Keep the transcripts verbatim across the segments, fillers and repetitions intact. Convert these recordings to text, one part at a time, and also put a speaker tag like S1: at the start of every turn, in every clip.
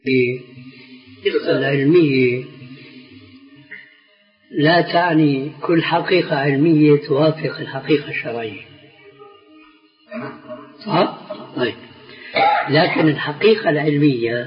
S1: العلمية لا تعني كل حقيقة علمية توافق الحقيقة الشرعية، صح؟ طيب. لكن الحقيقة العلمية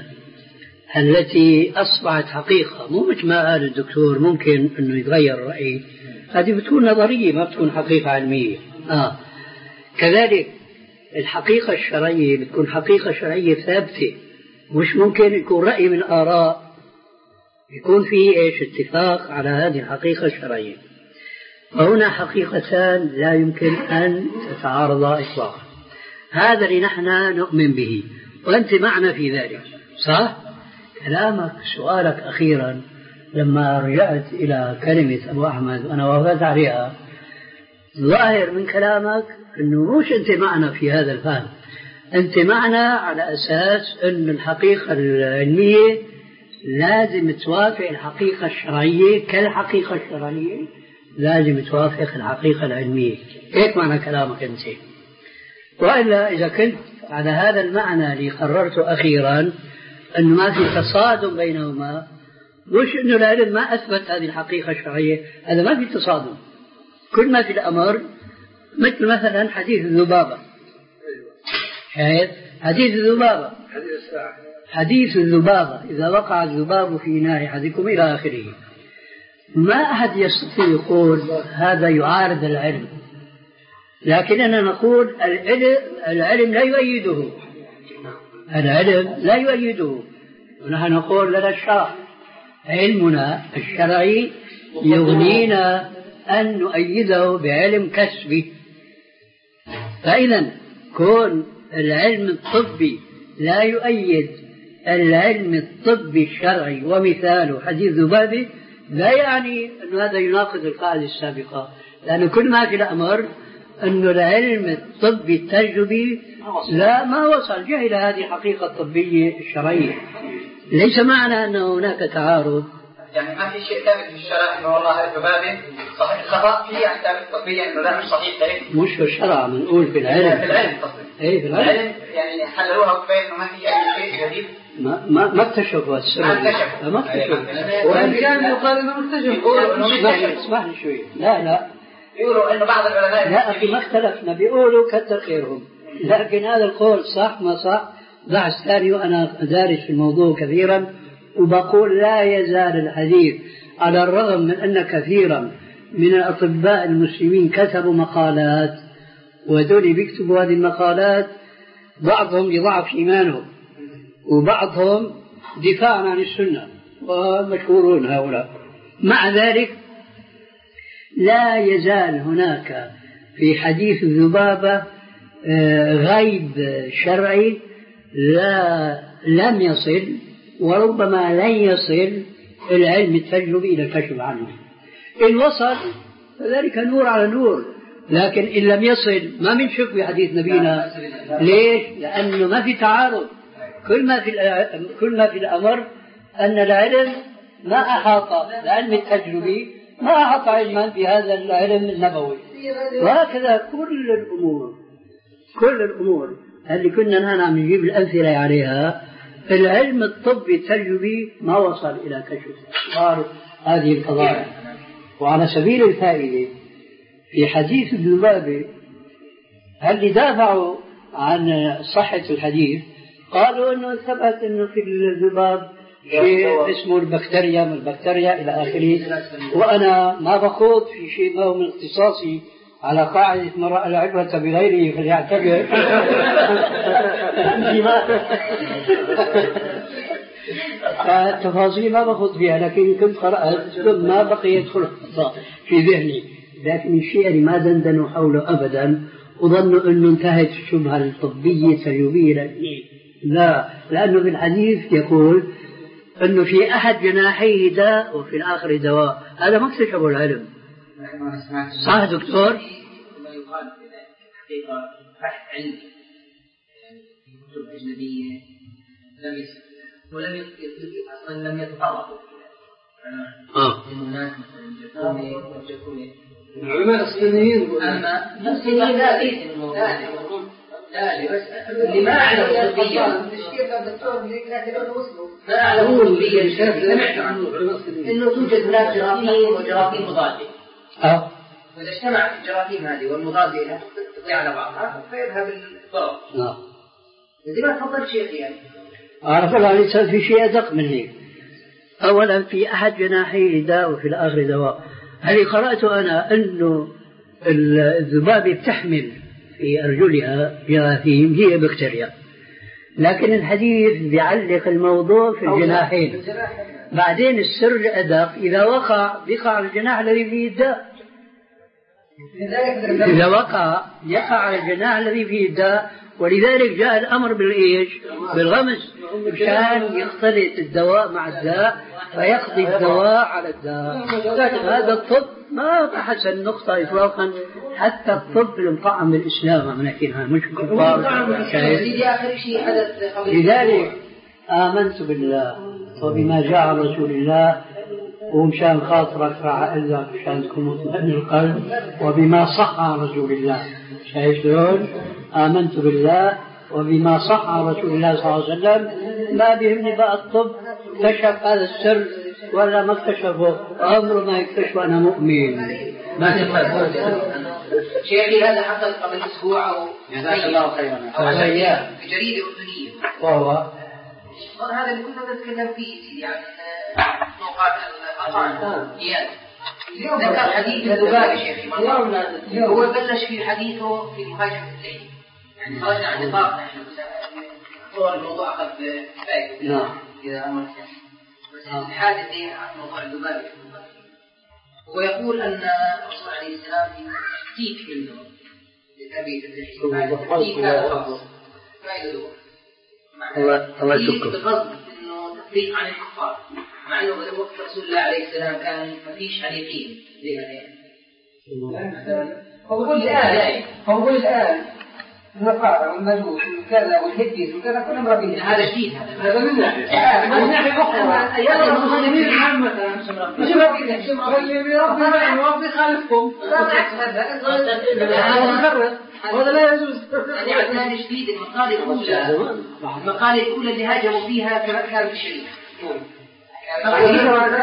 S1: التي أصبحت حقيقة، مو مثل ما قال الدكتور ممكن أنه يتغير رأيه، هذه بتكون نظرية ما بتكون حقيقة علمية. آه. كذلك الحقيقة الشرعية بتكون حقيقة شرعية ثابتة، مش ممكن يكون رأي من آراء يكون فيه إيش اتفاق على هذه الحقيقة الشرعية. فهنا حقيقتان لا يمكن أن تتعارضا إطلاقا. هذا اللي نحن نؤمن به وأنت معنا في ذلك، صح؟ كلامك سؤالك أخيرا لما رجعت إلى كلمة أبو أحمد وأنا وافقت عليها، ظاهر من كلامك أنه مش أنت معنا في هذا الفهم، أنت معنا على أساس أن الحقيقة العلمية لازم توافق الحقيقة الشرعية كالحقيقة الشرعية لازم توافق الحقيقة العلمية. هيك معنى كلامك أنت. وإلا إذا كنت على هذا المعنى اللي قررته أخيرا أنه ما في تصادم بينهما، مش أنه العلم ما أثبت هذه الحقيقة الشرعية، هذا ما في تصادم. كل ما في الأمر مثل مثلا حديث الذبابة، شاهد حديث الذبابة، حديث الذبابة إذا وقع الذباب في نار أحدكم إلى آخره، ما أحد يستطيع يقول هذا يعارض العلم، لكننا نقول العلم, العلم لا يؤيده، العلم لا يؤيده. ونحن نقول لنا الشرع، علمنا الشرعي يغنينا أن نؤيده بعلم كسبي. فإذا كون العلم الطبي لا يؤيد العلم الطبي الشرعي ومثاله حديث ذبابة لا يعني أن هذا يناقض القاعدة السابقة، لأن كل ما في الأمر أن العلم الطبي التجربي لا ما وصل جهل هذه الحقيقة الطبية الشرعية. ليس معنى أن هناك تعارض،
S2: يعني ما في شيء ثابت في الشرع أنه والله الذبابة صحيح الخطأ فيه أحكام طبية أنه لا مش صحيح ثابت،
S1: مش في الشرع بنقول في العلم،
S2: في العلم تصدق
S1: إيه في العلم.
S2: العلم يعني حللوها وكفاية أنه ما في أي شيء جديد،
S1: ما ما ما اكتشفوا السر،
S2: ما اكتشفوا
S1: ما اكتشفوا
S2: وإن كان يقال إنه مكتشف.
S1: اسمح لي شوي، لا لا
S2: يقولوا إنه بعض العلماء
S1: لا أخي ما اختلفنا، بيقولوا كتر خيرهم، لكن هذا القول صح ما صح ضع ثاني. وأنا دارس في الموضوع كثيرا وبقول لا يزال الحديث على الرغم من أن كثيرا من الأطباء المسلمين كتبوا مقالات ودول بيكتبوا هذه المقالات بعضهم لضعف إيمانهم وبعضهم دفاعا عن السنة ومشهورون هؤلاء، مع ذلك لا يزال هناك في حديث الذبابة غيب شرعي لا لم يصل وربما لن يصل العلم التجربي إلى الكشف عنه. إن وصل فذلك نور على نور، لكن إن لم يصل ما بنشك في حديث نبينا. ليش؟ لأنه ما في تعارض. كل ما في كل ما في الأمر أن العلم ما أحاط العلم التجربي ما أحاط علما بهذا العلم النبوي. وهكذا كل الأمور كل الأمور اللي كنا نحن عم نجيب الأمثلة عليها العلم الطبي التجربي ما وصل إلى كشف صار هذه القضايا. وعلى سبيل الفائدة في حديث الذبابة هل دافعوا عن صحة الحديث قالوا أنه ثبت أنه في الذباب شيء اسمه البكتيريا من البكتيريا إلى آخره. وأنا ما بخوض في شيء ما هو من اختصاصي على قاعدة من رأى العبرة بغيره فليعتبر. التفاصيل ما بخوض فيها، لكن كنت قرأت ما بقي يدخل في ذهني، لكن الشيء اللي ما دندنوا حوله أبدا وظنوا أنه انتهت الشبهة الطبية التجريبية. لا، لأنه في الحديث يقول أنه في أحد جناحيه داء وفي الآخر دواء. هذا ما اكتشفه العلم، صح دكتور؟
S3: ما يقال حقيقة بحث علمي في كتب أجنبية لم يسبق ولم أصلا لم يتطرقوا
S1: آه.
S3: الناس مثلا جاكوني وجاكوني
S2: العلماء الصينيين
S3: أما الصينيين لا لا بس اللي ما أعلم طبيا ما أعلم طبيا سمعت عنه إنه توجد هناك جراثيم وجراثيم مضادة.
S1: أه.
S3: وإذا اجتمعت الجراثيم هذه والمضادة لها تطلع على بعضها فيذهب الضرر.
S1: نعم.
S3: إذا ما تفضل شيخ يعني.
S1: أعرف الله ليس في شيء أدق من هيك. أولا في أحد جناحي داء وفي الآخر دواء. هل قرأت أنا أنه الذبابة بتحمل في أرجلها جراثيم هي بكتيريا، لكن الحديث بيعلق الموضوع في الجناحين. بعدين السر الأدق إذا وقع بقع الجناح الذي فيه الداء، إذا وقع يقع على الجناح الذي فيه الداء، ولذلك جاء الأمر بالإيش؟ بالغمس، مشان يختلط الدواء مع الداء فيقضي الدواء على الداء. هذا الطب ما بحث النقطة إطلاقا، حتى الطب المطعم بالإسلام عم نحكيها مش كفار. لذلك آمنت بالله وبما جاء عن رسول الله، ومشان خاطرك فأقول لك مشان تكون مطمئن القلب، وبما صح عن رسول الله. شايف شلون؟ آمنت بالله وبما صح عن رسول الله صلى الله عليه وسلم. ما بيهمني بقى الطب اكتشف هذا السر ولا ما اكتشفه، عمره ما يكتشف. أنا مؤمن ما تفهم.
S3: شيخي هذا حصل قبل أسبوع أو
S1: جزاك الله خيرا
S3: في جريدة أردنية،
S1: وهو
S3: هذا اللي كنا نتكلم فيه يعني موقع الأطعام إياد. ذكر حديث الذبابة شيخي، هو بلش في حديثه في مهاجمة الليل، يعني خرجنا عن نطاقنا احنا صور الموضوع أخذ باقي.
S1: نعم.
S3: إذا أمرت بس الحادث دي عن موضوع الذبابة. هو يقول أن الرسول عليه السلام تيك منه لتربية اللحية، تيك هذا خاص ما يدور بقصد إنه تفريق عن الكفار، مع إنه وقت رسول الله عليه السلام كان ما فيش حريقين ليه.
S4: هو بيقول الآن هو بيقول الآن النصارى والمجوس وكذا والهديز وكذا كلهم ربيين.
S3: هذا جديد،
S4: هذا من ناحية من ناحية أخرى أيام المسلمين عامة مش ربيين، مش ربيين ربنا يوافق خالفكم.
S3: لا عكس هذا
S4: هذا لا يجوز.
S3: هذه عدنان جديد. المقالة الأولى المقالة الأولى اللي هاجموا فيها كان الشريف.
S4: يعني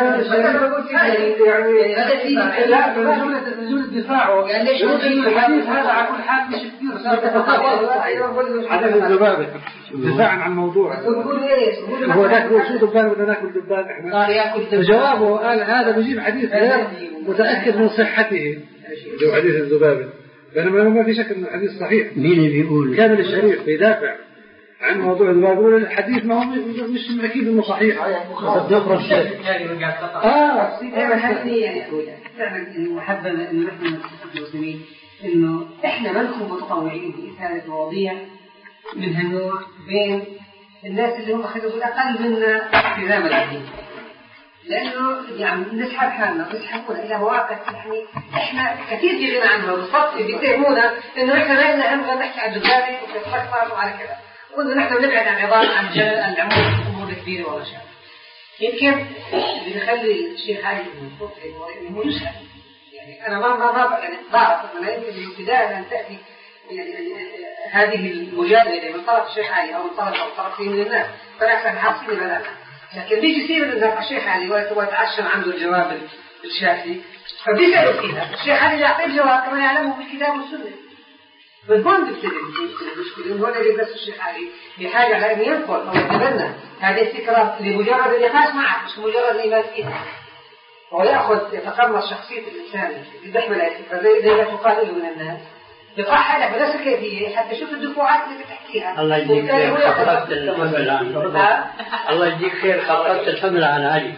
S4: لا جملة جملة دفاعه يعني ليش الحديث هذا على كل حال مش كثير عدم الذبابة دفاعا عن الموضوع. هو ذاك شو دبان ولا ناكل دبان احنا؟ جوابه قال هذا بيجيب حديث غير متأكد من صحته جو حديث الذبابة، بينما ما في شك انه الحديث صحيح.
S1: مين اللي بيقول؟
S4: كامل الشريف بيدافع عن موضوع الذبابة، يقول الحديث ما هو مش أكيد إنه صحيح.
S1: نقرأ الشيء.
S4: آه.
S3: أيوة هذه يعني فعلا المحبة إنه نحن المسلمين إنه إحنا ما نكون متطوعين بإثارة مواضيع من هالنوع بين الناس اللي هم خلوا بالأقل منا في ذا العديد، لأنه يعني نسحب حالنا ونسحبنا إلى مواقف يعني إحنا كثير جينا عنها بالصدق بيتهمونا إنه إحنا ما لنا هم نحكي عن الجزائر وكذا وعلى كذا، كنا نحن نبعد عن عظام عن جلل العمود أمور كبيرة ولا شيء. يمكن بنخلي الشيخ علي من فوق مو يسهل. يعني أنا ما ما ما يعني بعرف أنا يمكن من ابتداء أن تأتي يعني هذه المجادلة من طرف الشيخ علي أو من طرف أو طرفين من الناس، فنحن حاصلين بلا. لكن بيجي يصير إنه الشيخ علي ويتعشم عنده الجواب الشافعي، فبيسأل فيها الشيخ علي يعطي الجواب كما يعلمه بالكتاب والسنة. بالبند بتدري المشكلة إنه هذا اللي بس الشيخ علي بحاجة على أن ينقل أو يتبنى هذه الفكرة لمجرد النقاش معه مش مجرد الإيمان فيها، ويأخذ يتقمص شخصية الإنسان بيحمل الفكرة زي زي ما تقال له من الناس يطرحها لك بنفس الكيفية حتى شوف الدفعات اللي بتحكيها.
S1: الله يجزيك خير خففت الحمل عن الله يجزيك خير خففت الحمل عن علي.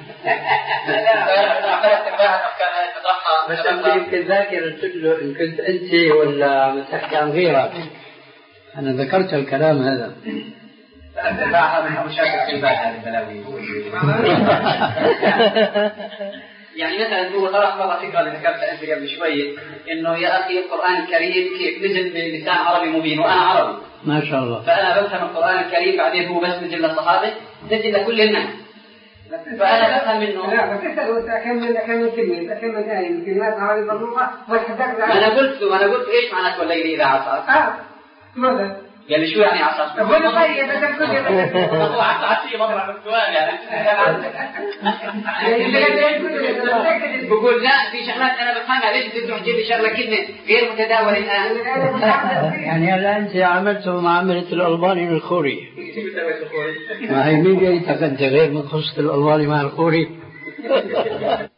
S1: بس أنت يمكن ذاكر تقول إن كنت أنت ولا متحكي عن غيرك. أنا ذكرت الكلام هذا.
S2: لا من مشاكل في البال هذه البلاوي. يعني مثلا هو طرح مرة فكرة اللي ذكرتها أنت قبل شوية إنه يا أخي القرآن الكريم كيف نزل بلسان عربي مبين وأنا عربي
S1: ما شاء الله،
S2: فأنا بفهم القرآن الكريم بعدين هو بس نزل للصحابة نزل لكل الناس، فأنا بفهم منه.
S4: لا بس أنت أكمل أكمل كلمة أكمل آية الكلمات عربي مضبوطة والحدث.
S2: أنا قلت أنا قلت إيش معناته والليل إذا عصر.
S4: آه ماذا؟
S2: قال لي شو يعني عصا؟
S3: بقول له طيب اذا كنت
S2: هو حتى عصي مره بالسؤال يعني بقول لا في شغلات انا بفهمها ليش بدك تجيب لي شغله كلمه غير متداوله الان.
S1: يعني هلا انت عملته معامله الالباني للخوري. ما هي مين جايتك انت غير من قصه الالباني مع الخوري؟